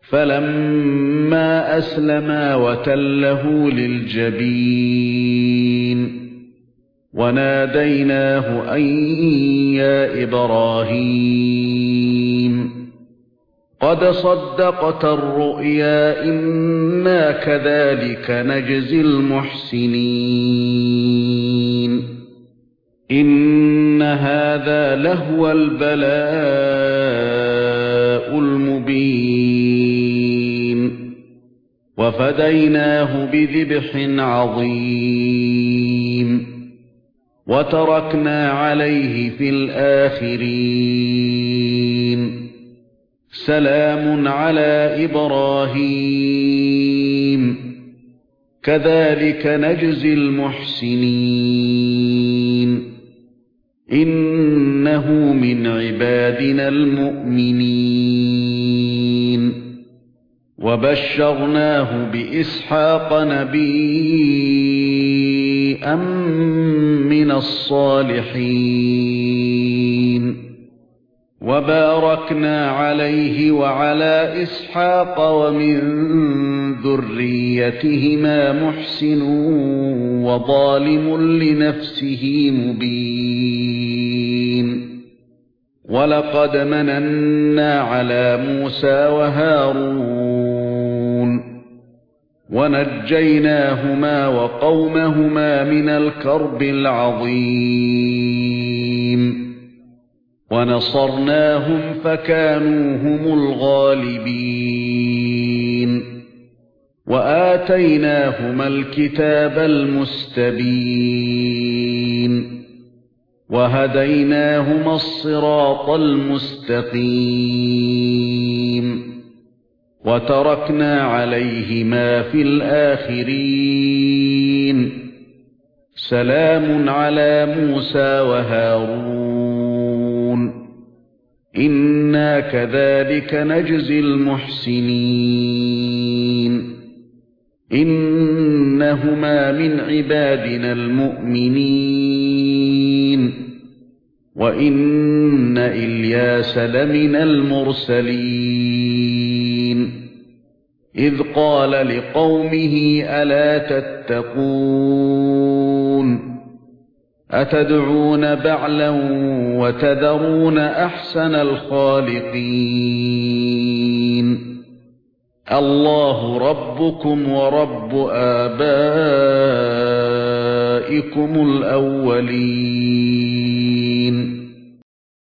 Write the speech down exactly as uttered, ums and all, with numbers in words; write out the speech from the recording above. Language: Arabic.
فَلَمَّا أَسْلَمَا وَتَلَّهُ لِلْجَبِينِ وَنَادَيْنَاهُ أَن يَا إِبْرَاهِيمُ قَدْ صَدَّقْتَ الرُّؤْيَا إِنَّا كَذَلِكَ نَجْزِي الْمُحْسِنِينَ إِنَّ هَذَا لَهُوَ الْبَلَاءُ الْمُبِينُ وَفَدَيْنَاهُ بِذِبْحٍ عَظِيمٍ وَتَرَكْنَا عَلَيْهِ فِي الْآخِرِينَ سَلَامٌ عَلَى إِبْرَاهِيمَ كَذَلِكَ نَجْزِي الْمُحْسِنِينَ إِنَّهُ مِنْ عِبَادِنَا الْمُؤْمِنِينَ وَبَشَّرْنَاهُ بِإِسْحَاقَ نَبِيًّا مِنَ الصَّالِحِينَ وَبَارَكْنَا عَلَيْهِ وَعَلَى إِسْحَاقَ وَمِن ذُرِّيَّتِهِمَا مُحْسِنٌ وَظَالِمٌ لِنَفْسِهِ مُبِينٌ وَلَقَدْ مَنَنَّا عَلَى مُوسَى وَهَارُونَ وَنَجَّيْنَاهُمَا وَقَوْمَهُمَا مِنَ الْكَرْبِ الْعَظِيمِ وَنَصَرْنَاهُمْ فَكَانُوا هُمُ الْغَالِبِينَ وَآتَيْنَاهُمَا الْكِتَابَ الْمُسْتَبِينَ وَهَدَيْنَاهُمَا الصِّرَاطَ الْمُسْتَقِيمَ وَتَرَكْنَا عَلَيْهِمَا فِي الْآخِرِينَ سَلَامٌ عَلَى مُوسَى وَهَارُونَ إِنَّا كَذَلِكَ نَجْزِي الْمُحْسِنِينَ إِنَّهُمَا مِنْ عِبَادِنَا الْمُؤْمِنِينَ وَإِنَّ إِلْيَاسَ لَمِنَ الْمُرْسَلِينَ إِذْ قَالَ لِقَوْمِهِ أَلَا تَتَّقُونَ أَتَدْعُونَ بَعْلًا وَتَذَرُونَ أَحْسَنَ الْخَالِقِينَ اللَّهُ رَبُّكُمْ وَرَبُّ آبَائِكُمُ الْأَوَّلِينَ